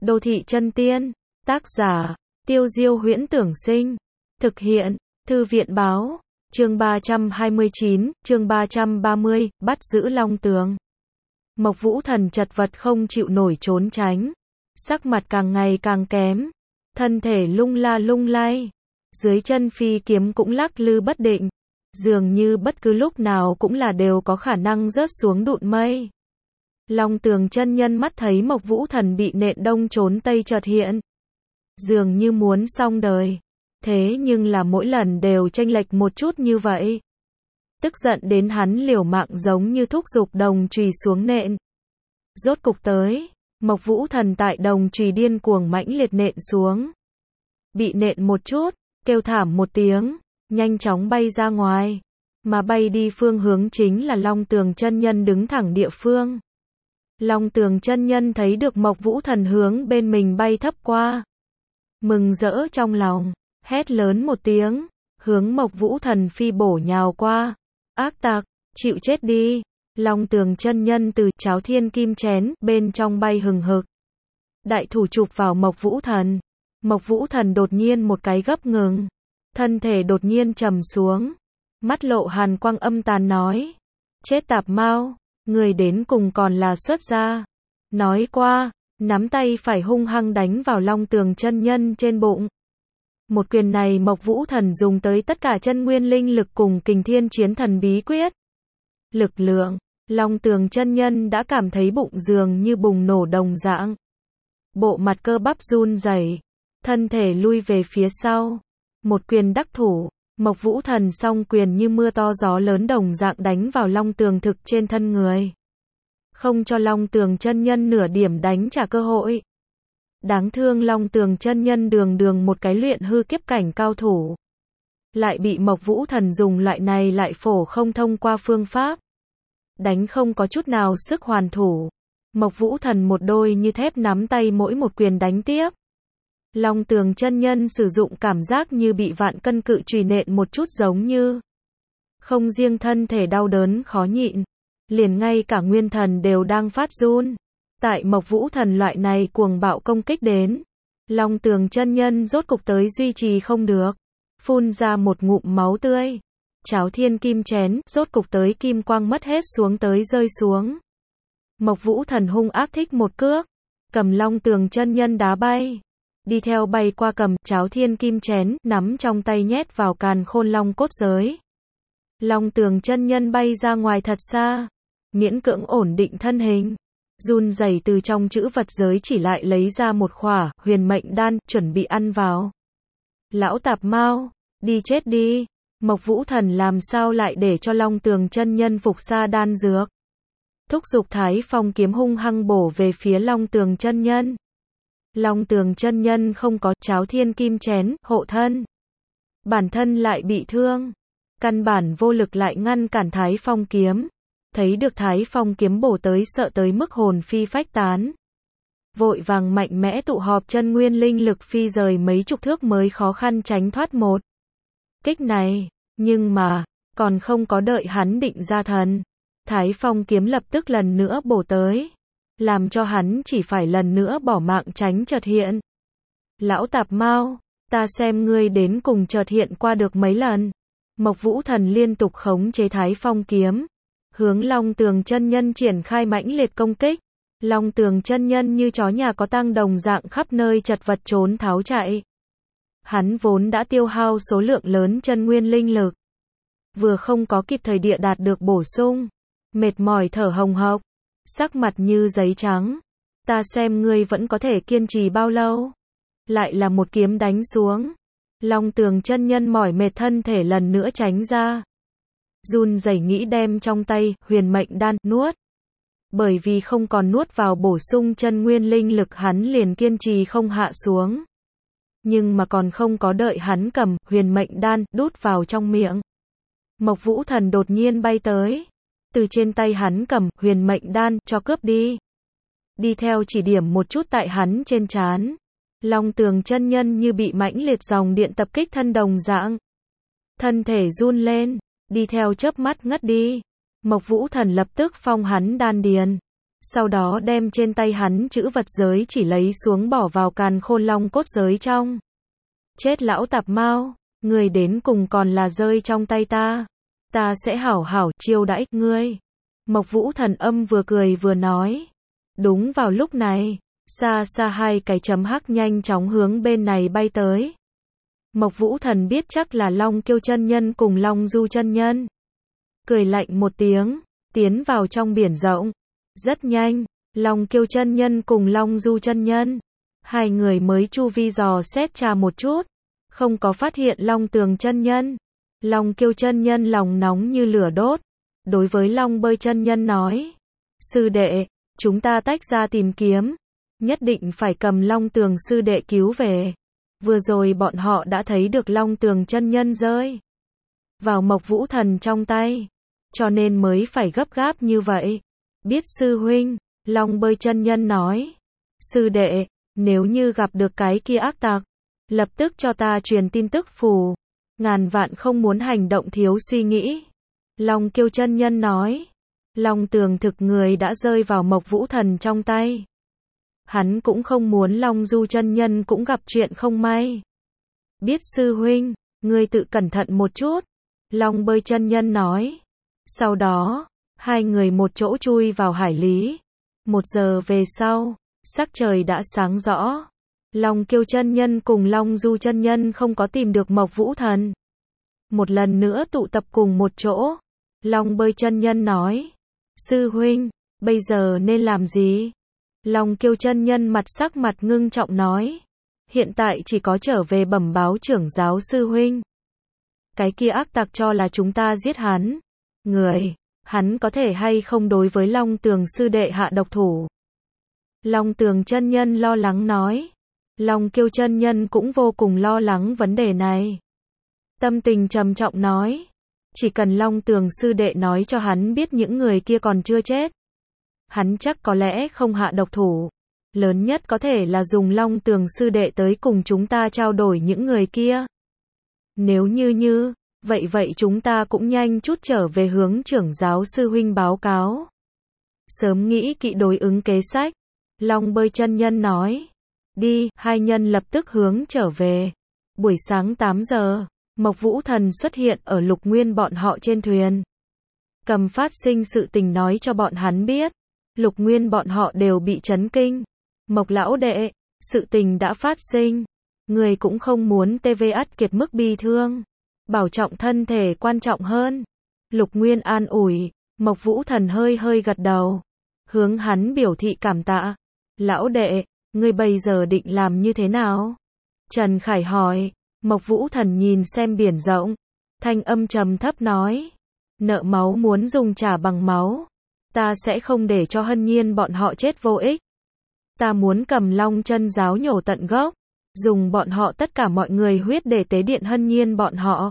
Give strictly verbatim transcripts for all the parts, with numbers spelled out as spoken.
Đô thị chân tiên, tác giả, Tiêu Diêu Huyễn Tưởng Sinh, thực hiện, Thư viện báo, chương ba trăm hai mươi chín, chương ba trăm ba mươi, bắt giữ Long Tường. Mộc Vũ Thần chật vật không chịu nổi trốn tránh, sắc mặt càng ngày càng kém, thân thể lung la lung lay, dưới chân phi kiếm cũng lắc lư bất định, dường như bất cứ lúc nào cũng là đều có khả năng rớt xuống đụn mây. Long Tường chân nhân mắt thấy Mộc Vũ Thần bị nện đông trốn tây chợt hiện, dường như muốn xong đời, thế nhưng là mỗi lần đều chênh lệch một chút như vậy. Tức giận đến hắn liều mạng giống như thúc giục đồng chùy xuống nện. Rốt cục tới, Mộc Vũ Thần tại đồng chùy điên cuồng mãnh liệt nện xuống. Bị nện một chút, kêu thảm một tiếng, nhanh chóng bay ra ngoài, mà bay đi phương hướng chính là Long Tường chân nhân đứng thẳng địa phương. Long Tường chân nhân thấy được Mộc Vũ Thần hướng bên mình bay thấp qua, mừng rỡ trong lòng, hét lớn một tiếng, hướng Mộc Vũ Thần phi bổ nhào qua. Ác tặc, chịu chết đi. Long Tường chân nhân từ cháo thiên kim chén bên trong bay hừng hực, đại thủ chụp vào Mộc Vũ Thần. Mộc Vũ Thần đột nhiên một cái gấp ngừng, thân thể đột nhiên trầm xuống, mắt lộ hàn quang âm tàn nói: chết tạp mao, người đến cùng còn là xuất gia. Nói qua, nắm tay phải hung hăng đánh vào Long Tường chân nhân trên bụng. Một quyền này Mộc Vũ Thần dùng tới tất cả chân nguyên linh lực cùng Kình Thiên Chiến Thần bí quyết. Lực lượng, Long Tường chân nhân đã cảm thấy bụng dường như bùng nổ đồng dạng. Bộ mặt cơ bắp run rẩy, thân thể lui về phía sau. Một quyền đắc thủ, Mộc Vũ Thần song quyền như mưa to gió lớn đồng dạng đánh vào Long Tường thực trên thân người, không cho Long Tường chân nhân nửa điểm đánh trả cơ hội. Đáng thương Long Tường chân nhân đường đường một cái luyện hư kiếp cảnh cao thủ, lại bị Mộc Vũ Thần dùng loại này lại phổ không thông qua phương pháp, đánh không có chút nào sức hoàn thủ. Mộc Vũ Thần một đôi như thép nắm tay mỗi một quyền đánh tiếp. Long Tường chân nhân sử dụng cảm giác như bị vạn cân cự chùy nện một chút, giống như không riêng thân thể đau đớn khó nhịn, liền ngay cả nguyên thần đều đang phát run. Tại Mộc Vũ Thần loại này cuồng bạo công kích đến, Long Tường chân nhân rốt cục tới duy trì không được, phun ra một ngụm máu tươi. Cháo thiên kim chén rốt cục tới kim quang mất hết xuống tới rơi xuống. Mộc Vũ Thần hung ác thích một cước, cầm Long Tường chân nhân đá bay, đi theo bay qua cầm cháo thiên kim chén nắm trong tay nhét vào càn khôn long cốt giới. Long Tường chân nhân bay ra ngoài thật xa, miễn cưỡng ổn định thân hình, run rẩy từ trong chữ vật giới chỉ lại lấy ra một khỏa huyền mệnh đan, chuẩn bị ăn vào. Lão tạp mao, đi chết đi. Mộc Vũ Thần làm sao lại để cho Long Tường chân nhân phục sa đan dược. Thúc giục Thái Phong kiếm hung hăng bổ về phía Long Tường chân nhân. Long Tường chân nhân không có cháo thiên kim chén hộ thân, bản thân lại bị thương, căn bản vô lực lại ngăn cản Thái Phong kiếm. Thấy được Thái Phong kiếm bổ tới sợ tới mức hồn phi phách tán, vội vàng mạnh mẽ tụ họp chân nguyên linh lực phi rời mấy chục thước mới khó khăn tránh thoát một kích này. Nhưng mà, còn không có đợi hắn định ra thần, Thái Phong kiếm lập tức lần nữa bổ tới, làm cho hắn chỉ phải lần nữa bỏ mạng tránh chợt hiện. Lão tạp mao, ta xem ngươi đến cùng chợt hiện qua được mấy lần. Mộc Vũ Thần liên tục khống chế Thái Phong kiếm, hướng Long Tường chân nhân triển khai mãnh liệt công kích. Long Tường chân nhân như chó nhà có tang đồng dạng khắp nơi chật vật trốn tháo chạy. Hắn vốn đã tiêu hao số lượng lớn chân nguyên linh lực, vừa không có kịp thời địa đạt được bổ sung, mệt mỏi thở hồng hộc, sắc mặt như giấy trắng. Ta xem ngươi vẫn có thể kiên trì bao lâu. Lại là một kiếm đánh xuống. Long Tường chân nhân mỏi mệt thân thể lần nữa tránh ra, run rẩy nghĩ đem trong tay huyền mệnh đan nuốt. Bởi vì không còn nuốt vào bổ sung chân nguyên linh lực, hắn liền kiên trì không hạ xuống. Nhưng mà còn không có đợi hắn cầm huyền mệnh đan đút vào trong miệng, Mộc Vũ Thần đột nhiên bay tới, từ trên tay hắn cầm huyền mệnh đan cho cướp đi. Đi theo chỉ điểm một chút tại hắn trên trán. Long Tường chân nhân như bị mãnh liệt dòng điện tập kích thân đồng dạng, thân thể run lên, đi theo chớp mắt ngất đi. Mộc Vũ Thần lập tức phong hắn đan điền, sau đó đem trên tay hắn chữ vật giới chỉ lấy xuống bỏ vào càn khôn long cốt giới trong. Chết lão tạp mao, ngươi đến cùng còn là rơi trong tay ta. Ta sẽ hảo hảo chiêu đãi ngươi. Mộc Vũ Thần âm vừa cười vừa nói. Đúng vào lúc này, xa xa hai cái chấm hắc nhanh chóng hướng bên này bay tới. Mộc Vũ Thần biết chắc là Long Kiêu chân nhân cùng Long Du chân nhân. Cười lạnh một tiếng, tiến vào trong biển rộng. Rất nhanh, Long Kiêu chân nhân cùng Long Du chân nhân, hai người mới chu vi dò xét tra một chút, không có phát hiện Long Tường chân nhân. Long Kiêu chân nhân lòng nóng như lửa đốt, đối với Long Bơi chân nhân nói: "Sư đệ, chúng ta tách ra tìm kiếm, nhất định phải cầm Long Tường sư đệ cứu về." Vừa rồi bọn họ đã thấy được Long Tường chân nhân rơi vào Mộc Vũ Thần trong tay, cho nên mới phải gấp gáp như vậy. Biết sư huynh, Long Bơi chân nhân nói. Sư đệ, nếu như gặp được cái kia ác tặc, lập tức cho ta truyền tin tức phù, ngàn vạn không muốn hành động thiếu suy nghĩ. Long Kiêu chân nhân nói. Long Tường thực người đã rơi vào Mộc Vũ Thần trong tay. Hắn cũng không muốn Long Du chân nhân cũng gặp chuyện không may. Biết sư huynh, ngươi tự cẩn thận một chút. Long Bơi chân nhân nói. Sau đó, hai người một chỗ chui vào hải lý. Một giờ về sau, sắc trời đã sáng rõ. Long Kiêu chân nhân cùng Long Du chân nhân không có tìm được Mộc Vũ Thần. Một lần nữa tụ tập cùng một chỗ. Long Bơi chân nhân nói. Sư huynh, bây giờ nên làm gì? Long Kiêu chân nhân mặt sắc mặt ngưng trọng nói. Hiện tại chỉ có trở về bẩm báo trưởng giáo sư huynh. Cái kia ác tặc cho là chúng ta giết hắn. Người, hắn có thể hay không đối với Long Tường sư đệ hạ độc thủ? Long Tường chân nhân lo lắng nói. Long Kiêu chân nhân cũng vô cùng lo lắng vấn đề này. Tâm tình trầm trọng nói. Chỉ cần Long Tường sư đệ nói cho hắn biết những người kia còn chưa chết, hắn chắc có lẽ không hạ độc thủ. Lớn nhất có thể là dùng Long Tường sư đệ tới cùng chúng ta trao đổi những người kia. Nếu như như, vậy vậy chúng ta cũng nhanh chút trở về hướng trưởng giáo sư huynh báo cáo. Sớm nghĩ kỹ đối ứng kế sách. Long Bơi chân nhân nói. Đi, hai nhân lập tức hướng trở về. Buổi sáng tám giờ, Mộc Vũ Thần xuất hiện ở Lục Nguyên bọn họ trên thuyền. Cầm phát sinh sự tình nói cho bọn hắn biết. Lục Nguyên bọn họ đều bị chấn kinh. Mộc lão đệ, sự tình đã phát sinh. Người cũng không muốn tê vê ắt kiệt mức bi thương. Bảo trọng thân thể quan trọng hơn. Lục Nguyên an ủi. Mộc Vũ Thần hơi hơi gật đầu. Hướng hắn biểu thị cảm tạ. Lão đệ, ngươi bây giờ định làm như thế nào? Trần Khải hỏi. Mộc Vũ Thần nhìn xem biển rộng. Thanh âm trầm thấp nói. Nợ máu muốn dùng trả bằng máu. Ta sẽ không để cho Hân Nhiên bọn họ chết vô ích. Ta muốn cầm Long Chân giáo nhổ tận gốc. Dùng bọn họ tất cả mọi người huyết để tế điện Hân Nhiên bọn họ.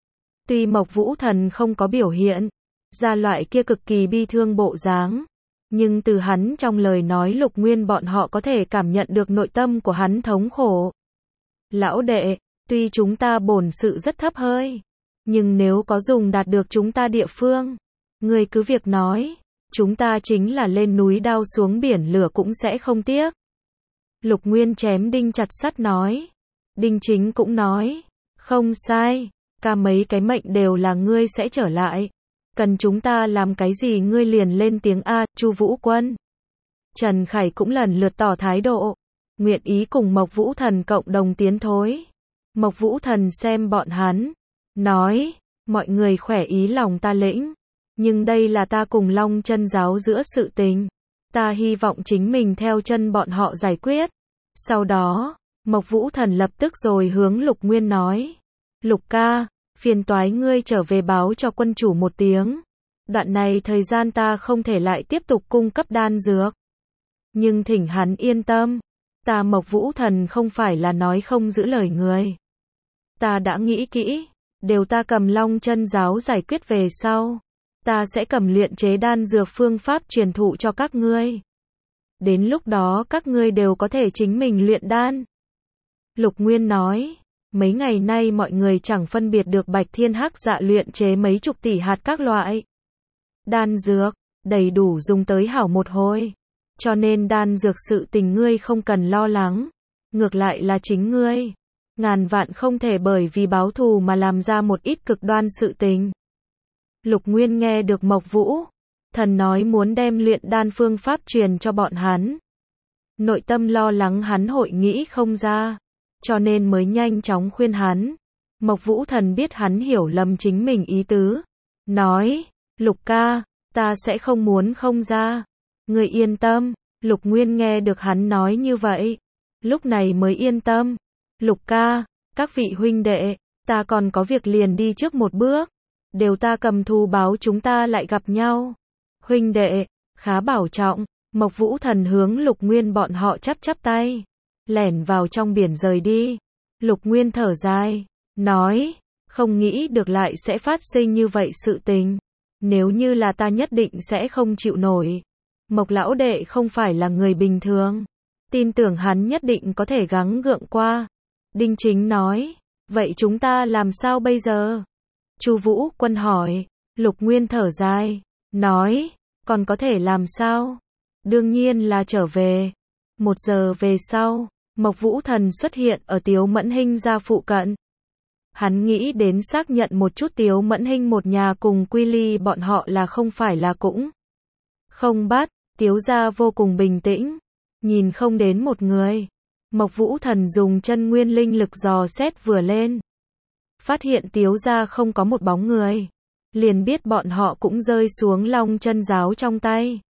Tuy Mộc Vũ Thần không có biểu hiện ra loại kia cực kỳ bi thương bộ dáng, nhưng từ hắn trong lời nói Lục Nguyên bọn họ có thể cảm nhận được nội tâm của hắn thống khổ. Lão đệ, tuy chúng ta bổn sự rất thấp hơi, nhưng nếu có dùng đạt được chúng ta địa phương, người cứ việc nói, chúng ta chính là lên núi đao xuống biển lửa cũng sẽ không tiếc. Lục Nguyên chém đinh chặt sắt nói. Đinh Chính cũng nói. Không sai, cả mấy cái mệnh đều là ngươi sẽ trở lại. Cần chúng ta làm cái gì ngươi liền lên tiếng A, Chu Vũ Quân. Trần Khải cũng lần lượt tỏ thái độ. Nguyện ý cùng Mộc Vũ Thần cộng đồng tiến thối. Mộc Vũ Thần xem bọn hắn. Nói, mọi người khỏe ý lòng ta lĩnh. Nhưng đây là ta cùng Long Chân giáo giữa sự tình. Ta hy vọng chính mình theo chân bọn họ giải quyết. Sau đó, Mộc Vũ Thần lập tức rồi hướng Lục Nguyên nói. Lục ca, phiền toái ngươi trở về báo cho quân chủ một tiếng. Đoạn này thời gian ta không thể lại tiếp tục cung cấp đan dược. Nhưng thỉnh hắn yên tâm. Ta Mộc Vũ Thần không phải là nói không giữ lời người. Ta đã nghĩ kỹ. Đều ta cầm Long Chân giáo giải quyết về sau. Ta sẽ cầm luyện chế đan dược phương pháp truyền thụ cho các ngươi. Đến lúc đó các ngươi đều có thể chính mình luyện đan. Lục Nguyên nói, mấy ngày nay mọi người chẳng phân biệt được Bạch Thiên Hắc Dạ luyện chế mấy chục tỷ hạt các loại đan dược, đầy đủ dùng tới hảo một hồi. cho nên đan dược sự tình ngươi không cần lo lắng. Ngược lại là chính ngươi. Ngàn vạn không thể bởi vì báo thù mà làm ra một ít cực đoan sự tình. Lục Nguyên nghe được Mộc Vũ Thần nói muốn đem luyện đan phương pháp truyền cho bọn hắn. Nội tâm lo lắng hắn hội nghĩ không ra, cho nên mới nhanh chóng khuyên hắn. Mộc Vũ Thần biết hắn hiểu lầm chính mình ý tứ. Nói, Lục ca, ta sẽ không muốn không ra. Ngươi yên tâm. Lục Nguyên nghe được hắn nói như vậy, lúc này mới yên tâm. Lục ca, các vị huynh đệ, ta còn có việc liền đi trước một bước. Đều ta cầm thù báo chúng ta lại gặp nhau. Huynh đệ, khá bảo trọng. Mộc Vũ Thần hướng Lục Nguyên bọn họ chắp chắp tay, lẻn vào trong biển rời đi. Lục Nguyên thở dài, nói, không nghĩ được lại sẽ phát sinh như vậy sự tình. Nếu như là ta nhất định sẽ không chịu nổi. Mộc lão đệ không phải là người bình thường, tin tưởng hắn nhất định có thể gắng gượng qua. Đinh Chính nói, vậy chúng ta làm sao bây giờ? Chu Vũ Quân hỏi. Lục Nguyên thở dài, nói, còn có thể làm sao? Đương nhiên là trở về. Một giờ về sau, Mộc Vũ Thần xuất hiện ở Tiếu Mẫn Hinh gia phụ cận. Hắn nghĩ đến xác nhận một chút Tiếu Mẫn Hinh một nhà cùng Quy Ly bọn họ là không phải là cũng không bắt. Tiếu gia vô cùng bình tĩnh, nhìn không đến một người. Mộc Vũ Thần dùng chân nguyên linh lực dò xét vừa lên, phát hiện Tiếu gia không có một bóng người, liền biết bọn họ cũng rơi xuống Long Chân Giáo trong tay.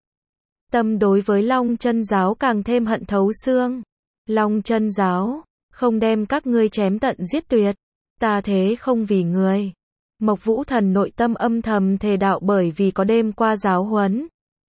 Tâm đối với Long Chân Giáo càng thêm hận thấu xương. Long Chân Giáo, không đem các ngươi chém tận giết tuyệt, ta thế không vì người. Mộc Vũ Thần nội tâm âm thầm thề đạo bởi vì có đêm qua giáo huấn.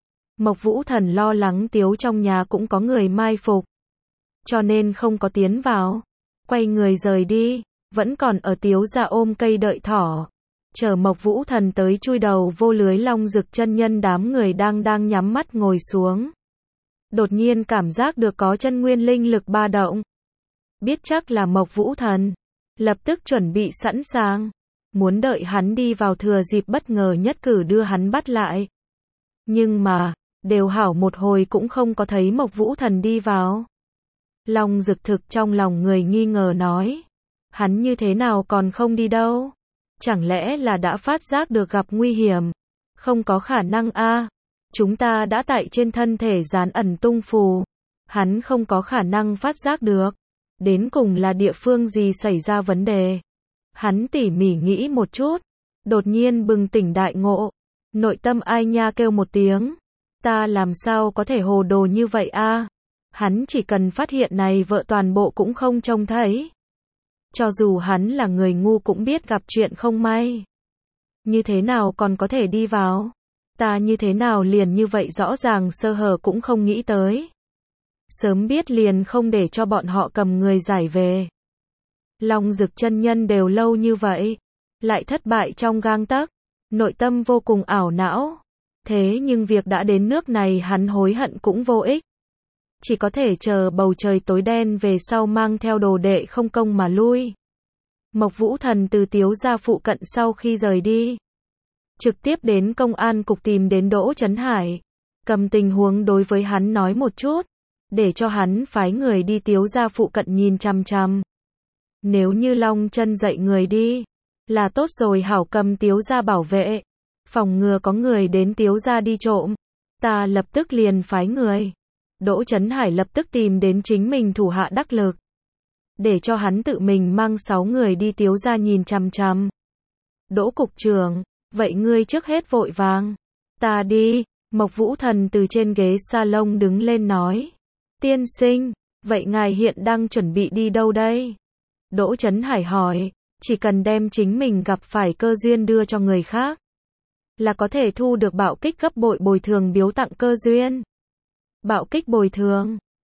Mộc Vũ Thần lo lắng Tiếu trong nhà cũng có người mai phục, cho nên không có tiến vào. Quay người rời đi, vẫn còn ở Tiếu gia ôm cây đợi thỏ. Chờ Mộc Vũ Thần tới chui đầu vô lưới Long Dực chân nhân đám người đang đang nhắm mắt ngồi xuống. Đột nhiên cảm giác được có chân nguyên linh lực ba động. Biết chắc là Mộc Vũ Thần, lập tức chuẩn bị sẵn sàng, muốn đợi hắn đi vào thừa dịp bất ngờ nhất cử đưa hắn bắt lại. Nhưng mà, đều hảo một hồi cũng không có thấy Mộc Vũ Thần đi vào. Long Dực thực trong lòng người nghi ngờ nói, hắn như thế nào còn không đi đâu? Chẳng lẽ là đã phát giác được gặp nguy hiểm? Không có khả năng a, chúng ta đã tại trên thân thể dán ẩn tung phù, hắn không có khả năng phát giác được. Đến cùng là địa phương gì xảy ra vấn đề? Hắn tỉ mỉ nghĩ một chút, đột nhiên bừng tỉnh đại ngộ, nội tâm ai nha kêu một tiếng, ta làm sao có thể hồ đồ như vậy a? Hắn chỉ cần phát hiện này vợ toàn bộ cũng không trông thấy. Cho dù hắn là người ngu cũng biết gặp chuyện không may. Như thế nào còn có thể đi vào? Ta như thế nào liền như vậy rõ ràng sơ hở cũng không nghĩ tới. Sớm biết liền không để cho bọn họ cầm người giải về. Long Dực chân nhân đều lâu như vậy, lại thất bại trong gang tấc, nội tâm vô cùng ảo não. Thế nhưng việc đã đến nước này hắn hối hận cũng vô ích. Chỉ có thể chờ bầu trời tối đen về sau mang theo đồ đệ không công mà lui. Mộc Vũ Thần từ Tiếu gia phụ cận sau khi rời đi, trực tiếp đến công an cục tìm đến Đỗ Chấn Hải, cầm tình huống đối với hắn nói một chút, để cho hắn phái người đi Tiếu gia phụ cận nhìn chằm chằm. Nếu như Long Chân dạy người đi, là tốt rồi hảo cầm Tiếu gia bảo vệ, phòng ngừa có người đến Tiếu gia đi trộm, ta lập tức liền phái người. Đỗ Chấn Hải lập tức tìm đến chính mình thủ hạ đắc lực, để cho hắn tự mình mang sáu người đi Tiếu gia nhìn chằm chằm. Đỗ cục trưởng, vậy ngươi trước hết vội vàng, ta đi. Mộc Vũ Thần từ trên ghế salon đứng lên nói, tiên sinh, vậy ngài hiện đang chuẩn bị đi đâu đây? Đỗ Chấn Hải hỏi, chỉ cần đem chính mình gặp phải cơ duyên đưa cho người khác, là có thể thu được bạo kích gấp bội bồi thường biếu tặng cơ duyên. Bạo kích bồi thường.